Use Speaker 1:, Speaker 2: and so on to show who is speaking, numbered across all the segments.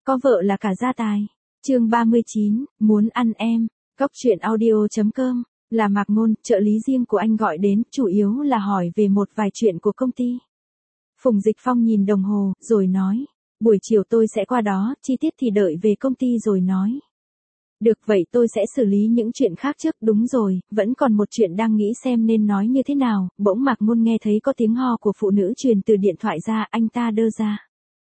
Speaker 1: có vợ là cả gia tài. Chương 39, muốn ăn em. Cóc truyện audio.com, là Mạc Ngôn, trợ lý riêng của anh gọi đến, chủ yếu là hỏi về một vài chuyện của công ty. Phùng Dịch Phong nhìn đồng hồ, rồi nói, buổi chiều tôi sẽ qua đó, chi tiết thì đợi về công ty rồi nói. Được vậy tôi sẽ xử lý những chuyện khác trước. Đúng rồi, vẫn còn một chuyện đang nghĩ xem nên nói như thế nào. Bỗng Mạc Ngôn nghe thấy có tiếng ho của phụ nữ truyền từ điện thoại ra, anh ta đơ ra.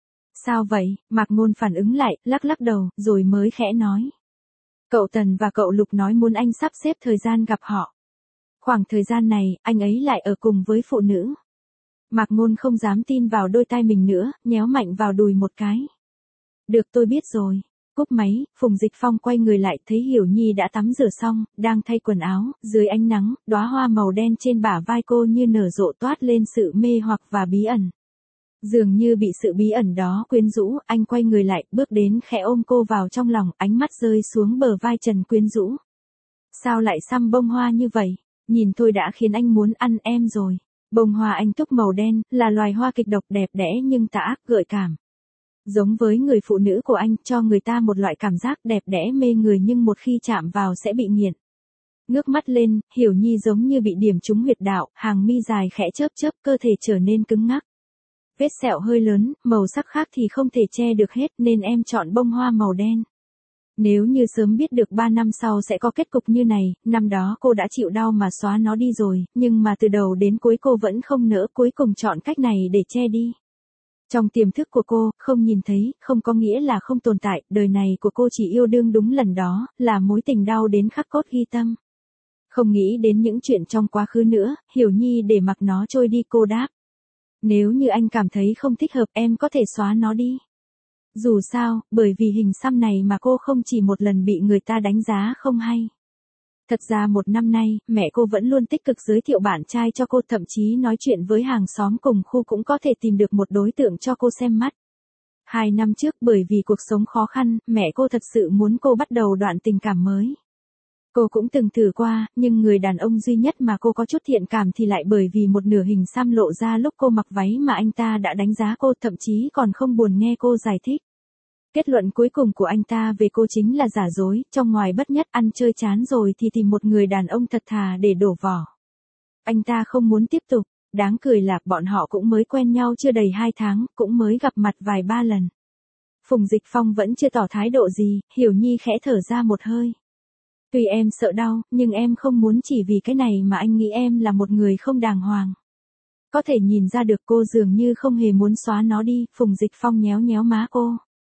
Speaker 1: Sao vậy? Mạc Ngôn phản ứng lại, lắc lắc đầu, rồi mới khẽ nói. Cậu Tần và cậu Lục nói muốn anh sắp xếp thời gian gặp họ. Khoảng thời gian này, anh ấy lại ở cùng với phụ nữ. Mạc Ngôn không dám tin vào đôi tai mình nữa, nhéo mạnh vào đùi một cái. Được, tôi biết rồi. Cúp máy, Phùng Dịch Phong quay người lại, thấy Hiểu Nhi đã tắm rửa xong, đang thay quần áo. Dưới ánh nắng, đóa hoa màu đen trên bả vai cô như nở rộ, toát lên sự mê hoặc và bí ẩn. Dường như bị sự bí ẩn đó quyến rũ, anh quay người lại, bước đến khẽ ôm cô vào trong lòng, ánh mắt rơi xuống bờ vai trần quyến rũ. Sao lại xăm bông hoa như vậy? Nhìn thôi đã khiến anh muốn ăn em rồi. Bông hoa anh túc màu đen, là loài hoa kịch độc, đẹp đẽ nhưng tà ác, gợi cảm. Giống với người phụ nữ của anh, cho người ta một loại cảm giác đẹp đẽ mê người nhưng một khi chạm vào sẽ bị nghiện. Ngước mắt lên, Hiểu Nhi giống như bị điểm trúng huyệt đạo, hàng mi dài khẽ chớp chớp, cơ thể trở nên cứng ngắc. Vết sẹo hơi lớn, màu sắc khác thì không thể che được hết nên em chọn bông hoa màu đen. Nếu như sớm biết được 3 năm sau sẽ có kết cục như này, năm đó cô đã chịu đau mà xóa nó đi rồi, nhưng mà từ đầu đến cuối cô vẫn không nỡ, cuối cùng chọn cách này để che đi. Trong tiềm thức của cô, không nhìn thấy, không có nghĩa là không tồn tại, đời này của cô chỉ yêu đương đúng lần đó, là mối tình đau đến khắc cốt ghi tâm. Không nghĩ đến những chuyện trong quá khứ nữa, Hiểu Nhi để mặc nó trôi đi. Cô đáp. Nếu như anh cảm thấy không thích hợp, em có thể xóa nó đi. Dù sao, bởi vì hình xăm này mà cô không chỉ một lần bị người ta đánh giá không hay. Thật ra 1 năm nay, mẹ cô vẫn luôn tích cực giới thiệu bạn trai cho cô, thậm chí nói chuyện với hàng xóm cùng khu cũng có thể tìm được một đối tượng cho cô xem mắt. 2 năm trước, bởi vì cuộc sống khó khăn, mẹ cô thật sự muốn cô bắt đầu đoạn tình cảm mới. Cô cũng từng thử qua, nhưng người đàn ông duy nhất mà cô có chút thiện cảm thì lại bởi vì một nửa hình xăm lộ ra lúc cô mặc váy mà anh ta đã đánh giá cô, thậm chí còn không buồn nghe cô giải thích. Kết luận cuối cùng của anh ta về cô chính là giả dối, trong ngoài bất nhất, ăn chơi chán rồi thì tìm một người đàn ông thật thà để đổ vỏ. Anh ta không muốn tiếp tục, đáng cười là bọn họ cũng mới quen nhau chưa đầy 2 tháng, cũng mới gặp mặt vài ba lần. Phùng Dịch Phong vẫn chưa tỏ thái độ gì, Hiểu Nhi khẽ thở ra một hơi. Tuy em sợ đau, nhưng em không muốn chỉ vì cái này mà anh nghĩ em là một người không đàng hoàng. Có thể nhìn ra được cô dường như không hề muốn xóa nó đi. Phùng Dịch Phong nhéo nhéo má cô.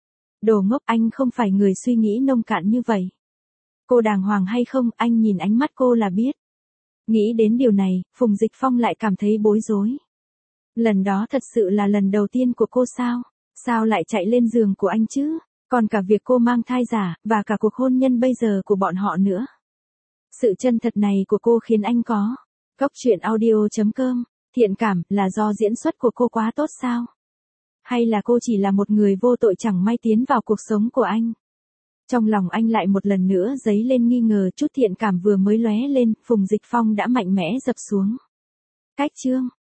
Speaker 1: Đồ ngốc, anh không phải người suy nghĩ nông cạn như vậy. Cô đàng hoàng hay không, anh nhìn ánh mắt cô là biết. Nghĩ đến điều này, Phùng Dịch Phong lại cảm thấy bối rối. Lần đó thật sự là lần đầu tiên của cô sao? Sao lại chạy lên giường của anh chứ? Còn cả việc cô mang thai giả, và cả cuộc hôn nhân bây giờ của bọn họ nữa. Sự chân thật này của cô khiến anh có. Cóc truyện audio.com, thiện cảm, là do diễn xuất của cô quá tốt sao? Hay là cô chỉ là một người vô tội chẳng may tiến vào cuộc sống của anh? Trong lòng anh lại một lần nữa dấy lên nghi ngờ, chút thiện cảm vừa mới lóe lên, Phùng Dịch Phong đã mạnh mẽ dập xuống. Cách chương